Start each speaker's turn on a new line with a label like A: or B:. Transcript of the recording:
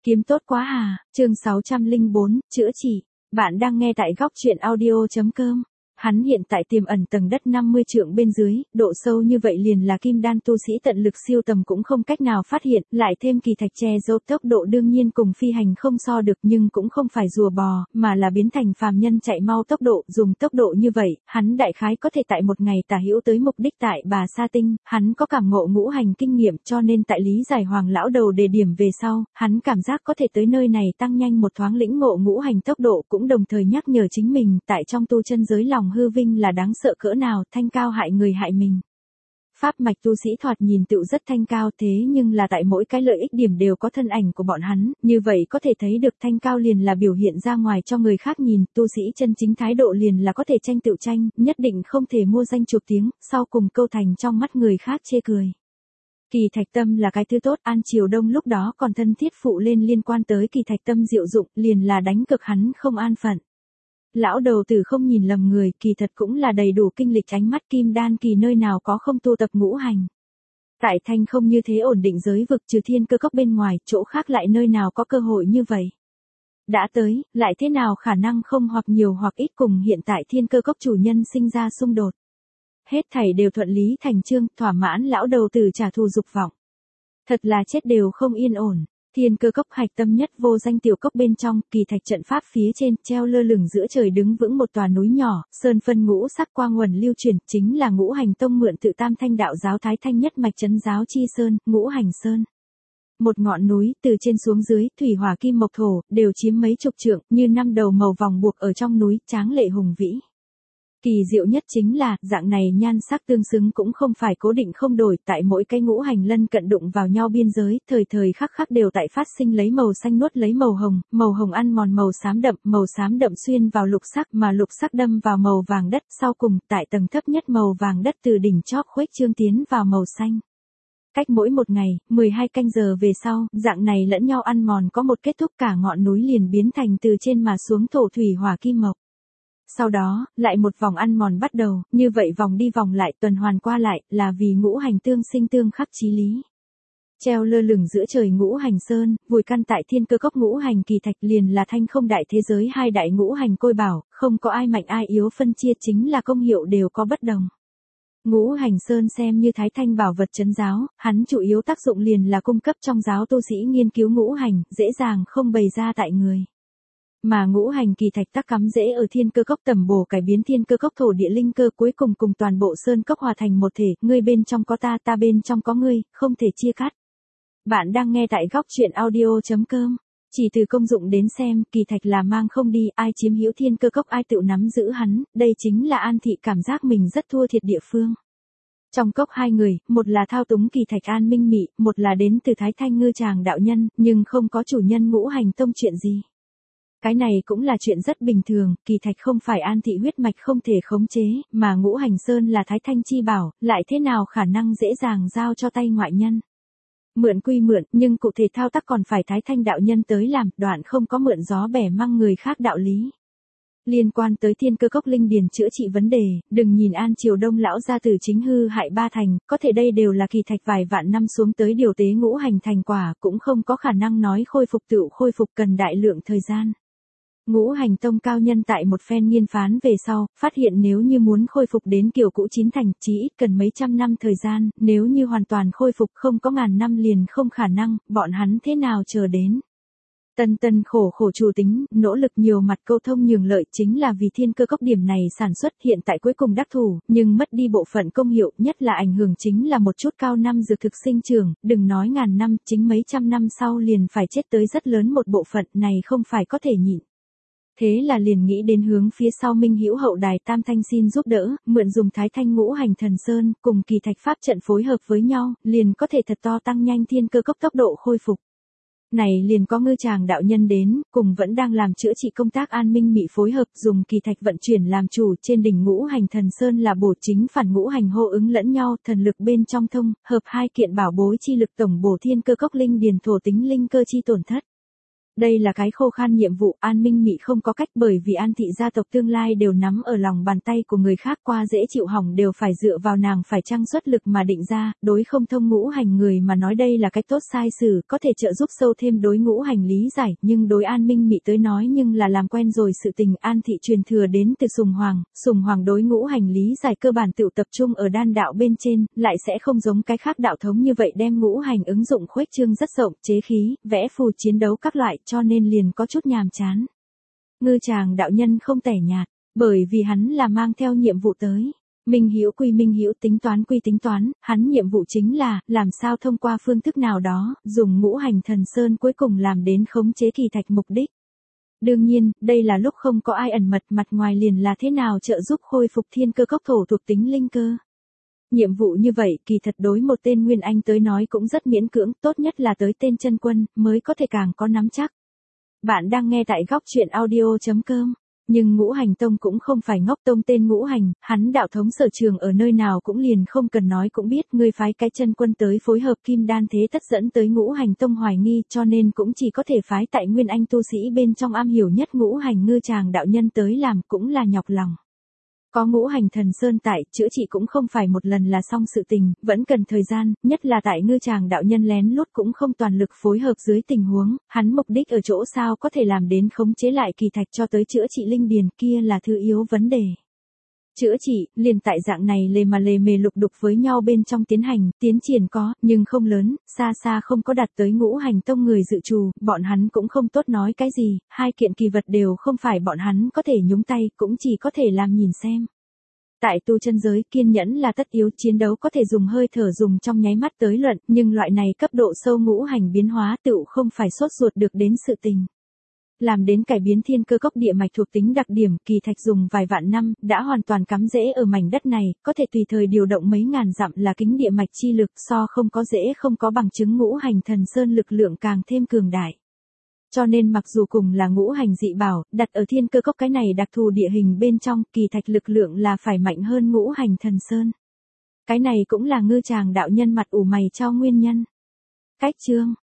A: Kiếm tốt quá à, chương 604, chữa trị. Bạn đang nghe tại góc truyện audio.com. Hắn hiện tại tiềm ẩn tầng đất 50 trượng bên dưới, độ sâu như vậy liền là kim đan tu sĩ tận lực siêu tầm cũng không cách nào phát hiện, lại thêm kỳ thạch che giấu tốc độ đương nhiên cùng phi hành không so được nhưng cũng không phải rùa bò, mà là biến thành phàm nhân chạy mau tốc độ, dùng tốc độ như vậy, hắn đại khái có thể tại một ngày tả hữu tới mục đích tại Bà Sa Tinh, hắn có cảm ngộ ngũ hành kinh nghiệm cho nên tại Lý Giải Hoàng lão đầu đề điểm về sau, hắn cảm giác có thể tới nơi này tăng nhanh một thoáng lĩnh ngộ ngũ hành tốc độ cũng đồng thời nhắc nhở chính mình tại trong tu chân giới lòng hư vinh là đáng sợ cỡ nào, thanh cao hại người hại mình. Pháp mạch tu sĩ thoạt nhìn tựu rất thanh cao thế nhưng là tại mỗi cái lợi ích điểm đều có thân ảnh của bọn hắn, như vậy có thể thấy được thanh cao liền là biểu hiện ra ngoài cho người khác nhìn, tu sĩ chân chính thái độ liền là có thể tranh tựu tranh, nhất định không thể mua danh chuộc tiếng, sau cùng câu thành trong mắt người khác chê cười. Kỳ thạch tâm là cái thứ tốt, An Triều Đông lúc đó còn thân thiết phụ lên liên quan tới kỳ thạch tâm diệu dụng, liền là đánh cực hắn không an phận. Lão đầu tử không nhìn lầm người, kỳ thật cũng là đầy đủ kinh lịch ánh mắt kim đan kỳ nơi nào có không tu tập ngũ hành. Tại thanh không như thế ổn định giới vực trừ thiên cơ cốc bên ngoài, chỗ khác lại nơi nào có cơ hội như vậy. Đã tới, lại thế nào khả năng không hoặc nhiều hoặc ít cùng hiện tại thiên cơ cốc chủ nhân sinh ra xung đột. Hết thảy đều thuận lý thành chương, thỏa mãn lão đầu tử trả thù dục vọng. Thật là chết đều không yên ổn. Thiên cơ cốc hạch tâm nhất vô danh tiểu cốc bên trong, kỳ thạch trận pháp phía trên, treo lơ lửng giữa trời đứng vững một tòa núi nhỏ, sơn phân ngũ sắc quang nguồn lưu truyền, chính là ngũ hành tông mượn tự tam thanh đạo giáo thái thanh nhất mạch trấn giáo chi sơn, ngũ hành sơn. Một ngọn núi, từ trên xuống dưới, thủy hỏa kim mộc thổ, đều chiếm mấy chục trượng, như năm đầu màu vòng buộc ở trong núi, tráng lệ hùng vĩ. Kỳ diệu nhất chính là, dạng này nhan sắc tương xứng cũng không phải cố định không đổi, tại mỗi cái ngũ hành lân cận đụng vào nhau biên giới, thời thời khắc khắc đều tại phát sinh lấy màu xanh nuốt lấy màu hồng ăn mòn màu xám đậm xuyên vào lục sắc mà lục sắc đâm vào màu vàng đất, sau cùng, tại tầng thấp nhất màu vàng đất từ đỉnh chóp khuếch trương tiến vào màu xanh. Cách mỗi một ngày, 12 canh giờ về sau, dạng này lẫn nhau ăn mòn có một kết thúc cả ngọn núi liền biến thành từ trên mà xuống thổ thủy hỏa kim mộc. Sau đó, lại một vòng ăn mòn bắt đầu, như vậy vòng đi vòng lại tuần hoàn qua lại, là vì ngũ hành tương sinh tương khắc chí lý. Treo lơ lửng giữa trời ngũ hành sơn, vùi căn tại thiên cơ cốc ngũ hành kỳ thạch liền là thanh không đại thế giới hai đại ngũ hành côi bảo, không có ai mạnh ai yếu phân chia chính là công hiệu đều có bất đồng. Ngũ hành sơn xem như thái thanh bảo vật trấn giáo, hắn chủ yếu tác dụng liền là cung cấp trong giáo tu sĩ nghiên cứu ngũ hành, dễ dàng không bày ra tại người. Mà ngũ hành kỳ thạch tác cắm rễ ở thiên cơ cốc tầm bổ cải biến thiên cơ cốc thổ địa linh cơ cuối cùng cùng toàn bộ sơn cốc hòa thành một thể, ngươi bên trong có ta, ta bên trong có ngươi, không thể chia cắt. Bạn đang nghe tại góc truyện audio.com. Chỉ từ công dụng đến xem, kỳ thạch là mang không đi, ai chiếm hữu thiên cơ cốc ai tự nắm giữ hắn, đây chính là An Thị cảm giác mình rất thua thiệt địa phương. Trong cốc hai người, một là thao túng kỳ thạch An Minh Mị, một là đến từ Thái Thanh Ngư Tràng đạo nhân, nhưng không có chủ nhân ngũ hành tông chuyện gì. Cái này cũng là chuyện rất bình thường, kỳ thạch không phải An Thị huyết mạch không thể khống chế, mà ngũ hành sơn là Thái Thanh chi bảo, lại thế nào khả năng dễ dàng giao cho tay ngoại nhân. Mượn quy mượn, nhưng cụ thể thao tác còn phải Thái Thanh đạo nhân tới làm, đoạn không có mượn gió bẻ măng người khác đạo lý. Liên quan tới thiên cơ cốc linh điền chữa trị vấn đề, đừng nhìn An Triều Đông lão gia tử chính hư hại ba thành, có thể đây đều là kỳ thạch vài vạn năm xuống tới điều tế ngũ hành thành quả, cũng không có khả năng nói khôi phục tựu khôi phục cần đại lượng thời gian. Ngũ hành tông cao nhân tại một phen nghiên phán về sau, phát hiện nếu như muốn khôi phục đến kiểu cũ chín thành, chí ít cần mấy trăm năm thời gian, nếu như hoàn toàn khôi phục không có ngàn năm liền không khả năng, bọn hắn thế nào chờ đến. Tân khổ chủ tính, nỗ lực nhiều mặt câu thông nhường lợi chính là vì thiên cơ cốc điểm này sản xuất hiện tại cuối cùng đắc thủ, nhưng mất đi bộ phận công hiệu, nhất là ảnh hưởng chính là một chút cao năm dược thực sinh trưởng, đừng nói ngàn năm, chính mấy trăm năm sau liền phải chết tới rất lớn một bộ phận này không phải có thể nhịn. Thế là liền nghĩ đến hướng phía sau Minh Hữu hậu đài Tam Thanh xin giúp đỡ, mượn dùng Thái Thanh ngũ hành thần sơn, cùng kỳ thạch pháp trận phối hợp với nhau, liền có thể thật to tăng nhanh thiên cơ cốc tốc độ khôi phục. Này liền có Ngư Tràng đạo nhân đến, cùng vẫn đang làm chữa trị công tác An Minh Mị phối hợp dùng kỳ thạch vận chuyển làm chủ trên đỉnh ngũ hành thần sơn là bổ chính phản ngũ hành hô ứng lẫn nhau, thần lực bên trong thông, hợp hai kiện bảo bối chi lực tổng bổ thiên cơ cốc linh điền thổ tính linh cơ chi tổn thất. Đây là cái khô khan nhiệm vụ, An Minh Mị không có cách bởi vì An thị gia tộc tương lai đều nắm ở lòng bàn tay của người khác, qua dễ chịu hỏng đều phải dựa vào nàng phải chăng xuất lực mà định ra, đối không thông ngũ hành người mà nói đây là cách tốt sai sử, có thể trợ giúp sâu thêm đối ngũ hành lý giải, nhưng đối An Minh Mị tới nói nhưng là làm quen rồi sự tình. An thị truyền thừa đến từ Sùng Hoàng đối ngũ hành lý giải cơ bản tự tập trung ở đan đạo bên trên, lại sẽ không giống cái khác đạo thống như vậy đem ngũ hành ứng dụng khuếch trương rất rộng, chế khí, vẽ phù chiến đấu các loại, cho nên liền có chút nhàm chán. Ngư Tràng đạo nhân không tẻ nhạt, bởi vì hắn là mang theo nhiệm vụ tới. Minh Hữu quy Minh Hữu, tính toán quy tính toán, hắn nhiệm vụ chính là làm sao thông qua phương thức nào đó, dùng ngũ hành thần sơn cuối cùng làm đến khống chế kỳ thạch mục đích. Đương nhiên, đây là lúc không có ai ẩn mật, mặt ngoài liền là thế nào trợ giúp khôi phục thiên cơ cốc thổ thuộc tính linh cơ. Nhiệm vụ như vậy kỳ thật đối một tên Nguyên Anh tới nói cũng rất miễn cưỡng, tốt nhất là tới tên chân quân, mới có thể càng có nắm chắc. Bạn đang nghe tại góc truyện audio.com. Nhưng Ngũ Hành Tông cũng không phải ngốc tông, tên Ngũ Hành, hắn đạo thống sở trường ở nơi nào cũng liền không cần nói cũng biết, ngươi phái cái chân quân tới phối hợp Kim Đan thế tất dẫn tới Ngũ Hành Tông hoài nghi, cho nên cũng chỉ có thể phái tại Nguyên Anh tu sĩ bên trong am hiểu nhất ngũ hành Ngư Tràng đạo nhân tới làm, cũng là nhọc lòng. Có ngũ hành thần sơn tại, chữa trị cũng không phải một lần là xong sự tình, vẫn cần thời gian, nhất là tại Ngư Tràng đạo nhân lén lút cũng không toàn lực phối hợp dưới tình huống, hắn mục đích ở chỗ sao có thể làm đến khống chế lại kỳ thạch cho tới chữa trị linh điền, kia là thứ yếu vấn đề. Chữa trị, liền tại dạng này lề mề lục đục với nhau bên trong tiến hành, tiến triển có, nhưng không lớn, xa không có đạt tới Ngũ Hành Tông người dự trù, bọn hắn cũng không tốt nói cái gì, hai kiện kỳ vật đều không phải bọn hắn có thể nhúng tay, cũng chỉ có thể làm nhìn xem. Tại tu chân giới, kiên nhẫn là tất yếu, chiến đấu có thể dùng hơi thở dùng trong nháy mắt tới luận, nhưng loại này cấp độ sâu ngũ hành biến hóa tựu không phải sốt ruột được đến sự tình. Làm đến cải biến thiên cơ cốc địa mạch thuộc tính đặc điểm, kỳ thạch dùng vài vạn năm, đã hoàn toàn cắm rễ ở mảnh đất này, có thể tùy thời điều động mấy ngàn dặm là kính địa mạch chi lực, so không có dễ không có bằng chứng ngũ hành thần sơn lực lượng càng thêm cường đại. Cho nên mặc dù cùng là ngũ hành dị bảo, đặt ở thiên cơ cốc cái này đặc thù địa hình bên trong, kỳ thạch lực lượng là phải mạnh hơn ngũ hành thần sơn. Cái này cũng là Ngư Tràng đạo nhân mặt ủ mày cho nguyên nhân. Cách chương